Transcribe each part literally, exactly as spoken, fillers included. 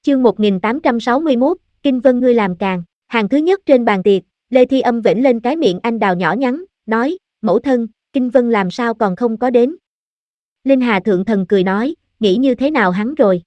Chương một nghìn tám trăm sáu mươi mốt, Kinh Vân ngươi làm càng. Hàng thứ nhất trên bàn tiệc, Lê Thi Âm vểnh lên cái miệng anh đào nhỏ nhắn, nói, mẫu thân, Kinh Vân làm sao còn không có đến. Linh Hà thượng thần cười nói, nghĩ như thế nào hắn rồi.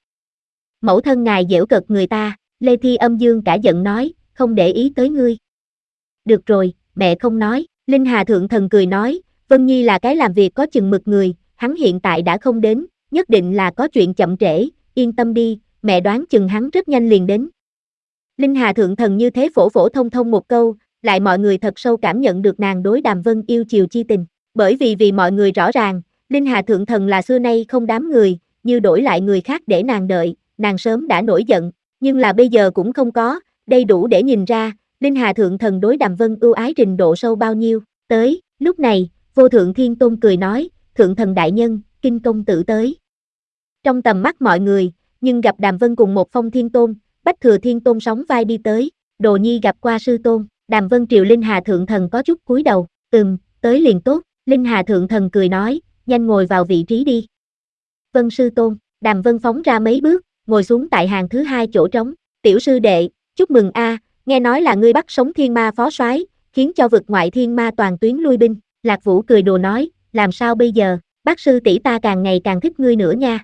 Mẫu thân ngài giễu cợt người ta, Lê Thi Âm dương cả giận nói, không để ý tới ngươi. Được rồi, mẹ không nói, Linh Hà thượng thần cười nói, Vân Nhi là cái làm việc có chừng mực người, hắn hiện tại đã không đến, nhất định là có chuyện chậm trễ, yên tâm đi, mẹ đoán chừng hắn rất nhanh liền đến. Linh Hà thượng thần như thế phổ phổ thông thông một câu, lại mọi người thật sâu cảm nhận được nàng đối Đàm Vân yêu chiều chi tình, bởi vì vì mọi người rõ ràng, Linh Hà thượng thần là xưa nay không đám người, như đổi lại người khác để nàng đợi, nàng sớm đã nổi giận, nhưng là bây giờ cũng không có, đây đủ để nhìn ra, Linh Hà thượng thần đối Đàm Vân ưu ái trình độ sâu bao nhiêu. Tới, lúc này, Vô Thượng Thiên Tôn cười nói, thượng thần đại nhân, Kinh công tử tới. Trong tầm mắt mọi người, nhưng gặp Đàm Vân cùng một Phong Thiên Tôn, Bách Thừa Thiên Tôn sóng vai đi tới, Đồ Nhi gặp qua sư tôn, Đàm Vân triều Linh Hà thượng thần có chút cúi đầu, ừm, tới liền tốt, Linh Hà thượng thần cười nói, nhanh ngồi vào vị trí đi. Vân sư tôn, Đàm Vân phóng ra mấy bước, ngồi xuống tại hàng thứ hai chỗ trống, tiểu sư đệ, chúc mừng a, nghe nói là ngươi bắt sống thiên ma phó soái, khiến cho vực ngoại thiên ma toàn tuyến lui binh, Lạc Vũ cười đùa nói, làm sao bây giờ, bác sư tỷ ta càng ngày càng thích ngươi nữa nha.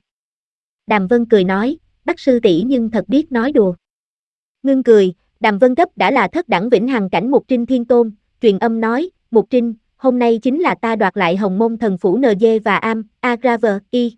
Đàm Vân cười nói, bác sư tỷ nhưng thật biết nói đùa. Ngưng cười, Đàm Vân gấp đã là thất đẳng vĩnh hằng cảnh Mục Trinh Thiên Tôn, truyền âm nói, Mục Trinh, hôm nay chính là ta đoạt lại Hồng Môn thần phủ en giê và Am, Agraver, Y.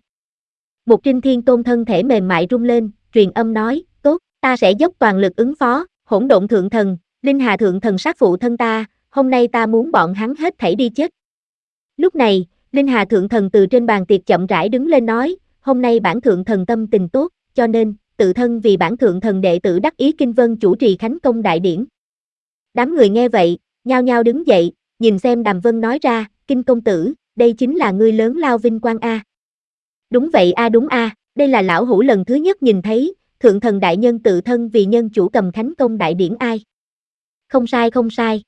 Mục Trinh Thiên Tôn thân thể mềm mại rung lên, truyền âm nói, tốt, ta sẽ dốc toàn lực ứng phó, hỗn độn thượng thần, Linh Hà thượng thần sát phụ thân ta, hôm nay ta muốn bọn hắn hết thảy đi chết. Lúc này, Linh Hà thượng thần từ trên bàn tiệc chậm rãi đứng lên nói, hôm nay bản thượng thần tâm tình tốt, cho nên, tự thân vì bản thượng thần đệ tử đắc ý Kinh Vân chủ trì khánh công đại điển. Đám người nghe vậy, nhao nhao đứng dậy, nhìn xem Đàm Vân nói ra, Kinh công tử, đây chính là ngươi lớn lao vinh quang a. Đúng vậy a đúng a, đây là lão hủ lần thứ nhất nhìn thấy, thượng thần đại nhân tự thân vì nhân chủ cầm khánh công đại điển ai. Không sai không sai.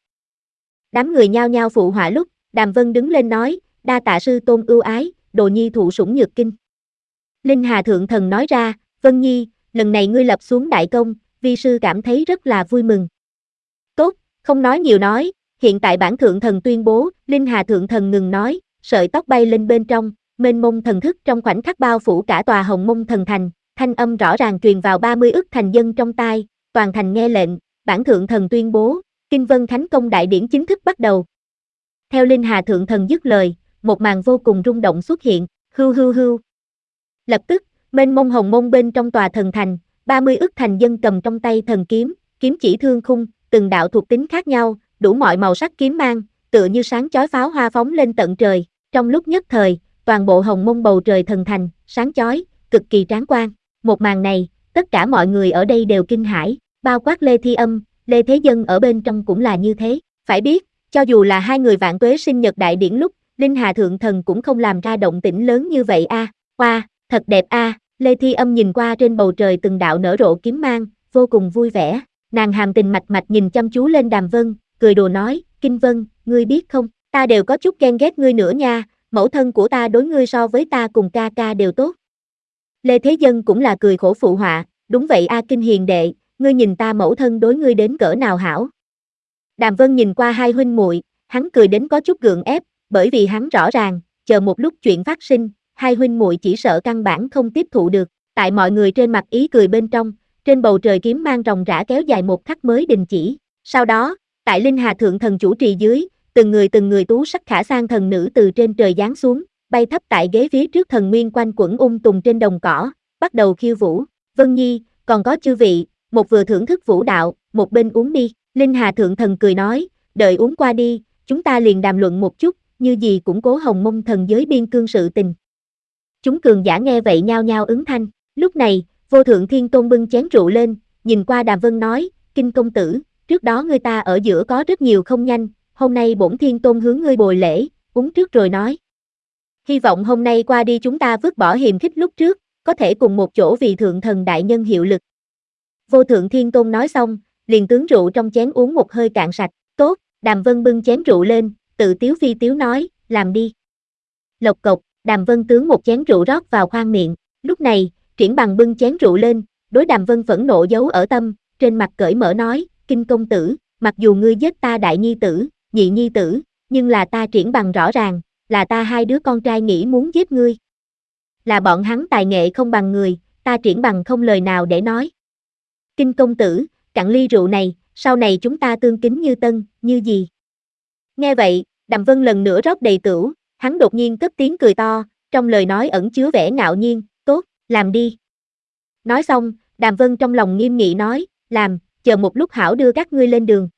Đám người nhao nhao phụ họa lúc, Đàm Vân đứng lên nói, đa tạ sư tôn ưu ái, Đồ Nhi thụ sủng nhược kinh. Linh Hà thượng thần nói ra, Vân Nhi, lần này ngươi lập xuống đại công, vi sư cảm thấy rất là vui mừng. Tốt, không nói nhiều nói, hiện tại bản thượng thần tuyên bố, Linh Hà thượng thần ngừng nói, sợi tóc bay lên bên trong, mênh mông thần thức trong khoảnh khắc bao phủ cả tòa Hồng Mông thần thành, thanh âm rõ ràng truyền vào ba mươi ức thành dân trong tai, toàn thành nghe lệnh, bản thượng thần tuyên bố, Kinh Vân Khánh Công đại điển chính thức bắt đầu. Theo Linh Hà thượng thần dứt lời, một màn vô cùng rung động xuất hiện, hưu hưu hưu. Lập tức, mênh mông hồng mông bên trong tòa thần thành, ba mươi ức thành dân cầm trong tay thần kiếm, kiếm chỉ thương khung, từng đạo thuộc tính khác nhau, đủ mọi màu sắc kiếm mang, tựa như sáng chói pháo hoa phóng lên tận trời, trong lúc nhất thời, toàn bộ hồng mông bầu trời thần thành, sáng chói, cực kỳ tráng quan. Một màn này, tất cả mọi người ở đây đều kinh hãi, bao quát Lê Thi Âm, Lê Thế Dân ở bên trong cũng là như thế. Phải biết, cho dù là hai người vạn tuế sinh nhật đại điển lúc, Linh Hà thượng thần cũng không làm ra động tĩnh lớn như vậy a. Hoa, wow, thật đẹp a. À. Lê Thi Âm nhìn qua trên bầu trời từng đạo nở rộ kiếm mang, vô cùng vui vẻ. Nàng hàm tình mạch mạch nhìn chăm chú lên Đàm Vân, cười đùa nói, Kinh Vân, ngươi biết không, ta đều có chút ghen ghét ngươi nữa nha, mẫu thân của ta đối ngươi so với ta cùng ca ca đều tốt. Lê Thế Dân cũng là cười khổ phụ họa, đúng vậy a Kinh hiền đệ, ngươi nhìn ta mẫu thân đối ngươi đến cỡ nào hảo. Đàm Vân nhìn qua hai huynh muội, hắn cười đến có chút gượng ép, bởi vì hắn rõ ràng, chờ một lúc chuyện phát sinh, hai huynh muội chỉ sợ căn bản không tiếp thụ được. Tại mọi người trên mặt ý cười bên trong, trên bầu trời kiếm mang ròng rã kéo dài một khắc mới đình chỉ. Sau đó, tại Linh Hà thượng thần chủ trì dưới, từng người từng người tú sắc khả sang thần nữ từ trên trời giáng xuống, bay thấp tại ghế phía trước thần nguyên quanh quẩn ung tùng trên đồng cỏ, bắt đầu khiêu vũ. Vân Nhi, còn có chư vị, một vừa thưởng thức vũ đạo, một bên uống đi. Linh Hà thượng thần cười nói, đợi uống qua đi, chúng ta liền đàm luận một chút, như gì củng cố Hồng Mông thần giới biên cương sự tình. Chúng cường giả nghe vậy nhao nhao ứng thanh. Lúc này, Vô Thượng Thiên Tôn bưng chén rượu lên, nhìn qua Đàm Vân nói, Kinh công tử, trước đó người ta ở giữa có rất nhiều không nhanh, hôm nay bổn Thiên Tôn hướng ngươi bồi lễ, uống trước rồi nói. Hy vọng hôm nay qua đi chúng ta vứt bỏ hiềm khích lúc trước, có thể cùng một chỗ vì Thượng thần đại nhân hiệu lực. Vô Thượng Thiên Tôn nói xong, liền tướng rượu trong chén uống một hơi cạn sạch, tốt, Đàm Vân bưng chén rượu lên, tự tiếu phi tiếu nói, làm đi. Lộc cộc, Đàm Vân tướng một chén rượu rót vào khoang miệng, lúc này, Triển Bằng bưng chén rượu lên, đối Đàm Vân phẫn nộ giấu ở tâm, trên mặt cởi mở nói, Kinh công tử, mặc dù ngươi giết ta đại nhi tử, nhị nhi tử, nhưng là ta Triển Bằng rõ ràng, là ta hai đứa con trai nghĩ muốn giết ngươi. Là bọn hắn tài nghệ không bằng người, ta Triển Bằng không lời nào để nói. Kinh công tử, cạn ly rượu này, sau này chúng ta tương kính như tân, như gì? Nghe vậy, Đàm Vân lần nữa rót đầy tửu, hắn đột nhiên cất tiếng cười to, trong lời nói ẩn chứa vẻ ngạo nhiên, tốt, làm đi. Nói xong, Đàm Vân trong lòng nghiêm nghị nói, làm, chờ một lúc hảo đưa các ngươi lên đường.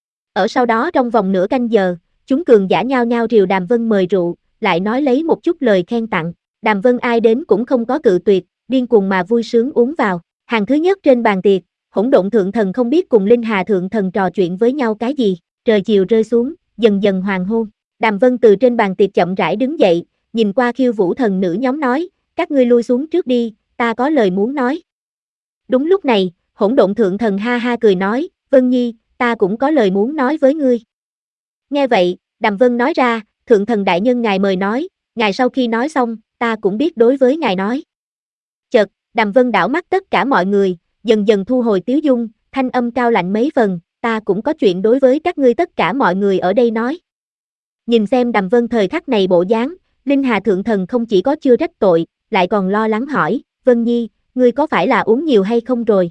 Ở sau đó trong vòng nửa canh giờ, chúng cường giả nhao nhao triều Đàm Vân mời rượu, lại nói lấy một chút lời khen tặng. Đàm Vân ai đến cũng không có cự tuyệt, điên cuồng mà vui sướng uống vào. Hàng thứ nhất trên bàn tiệc, Hỗn Độn Thượng Thần không biết cùng Linh Hà Thượng Thần trò chuyện với nhau cái gì, trời chiều rơi xuống, dần dần hoàng hôn. Đàm Vân từ trên bàn tiệc chậm rãi đứng dậy, nhìn qua Khiêu Vũ thần nữ nhóm nói, các ngươi lui xuống trước đi, ta có lời muốn nói. Đúng lúc này, Hỗn Độn Thượng Thần ha ha cười nói, Vân Nhi, ta cũng có lời muốn nói với ngươi. Nghe vậy, Đàm Vân nói ra, Thượng Thần đại nhân ngài mời nói, ngài sau khi nói xong, ta cũng biết đối với ngài nói. Chợt, Đàm Vân đảo mắt tất cả mọi người, dần dần thu hồi tiếu dung, thanh âm cao lạnh mấy phần, ta cũng có chuyện đối với các ngươi tất cả mọi người ở đây nói. Nhìn xem Đàm Vân thời khắc này bộ dáng, Linh Hà Thượng Thần không chỉ có chưa trách tội, lại còn lo lắng hỏi, Vân Nhi, ngươi có phải là uống nhiều hay không rồi?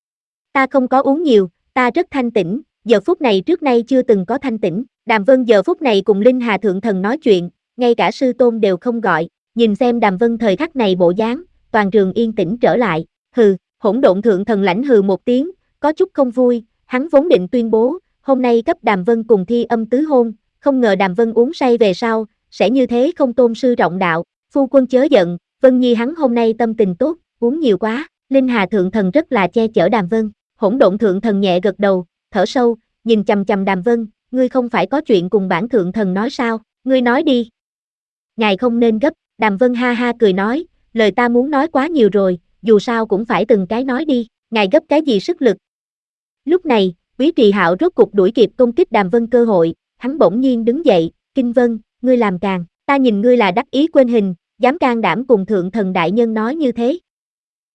Ta không có uống nhiều, ta rất thanh tĩnh, giờ phút này trước nay chưa từng có thanh tĩnh. Đàm Vân giờ phút này cùng Linh Hà Thượng Thần nói chuyện, ngay cả sư tôn đều không gọi, nhìn xem Đàm Vân thời khắc này bộ dáng, toàn trường yên tĩnh trở lại, hừ, Hỗn Độn Thượng Thần lãnh hừ một tiếng, có chút không vui, hắn vốn định tuyên bố, hôm nay cấp Đàm Vân cùng Thi Âm tứ hôn, không ngờ Đàm Vân uống say về sau, sẽ như thế không tôn sư trọng đạo, phu quân chớ giận, Vân Nhi hắn hôm nay tâm tình tốt, uống nhiều quá, Linh Hà Thượng Thần rất là che chở Đàm Vân, Hỗn Độn Thượng Thần nhẹ gật đầu, thở sâu, nhìn chằm chằm Đàm Vân, ngươi không phải có chuyện cùng bản Thượng Thần nói sao, ngươi nói đi. Ngài không nên gấp, Đàm Vân ha ha cười nói, lời ta muốn nói quá nhiều rồi, dù sao cũng phải từng cái nói đi, ngài gấp cái gì sức lực. Lúc này, Quý Trì Hạo rốt cục đuổi kịp công kích Đàm Vân cơ hội, hắn bỗng nhiên đứng dậy, Kinh Vân, ngươi làm càng, ta nhìn ngươi là đắc ý quên hình, dám can đảm cùng Thượng Thần đại nhân nói như thế.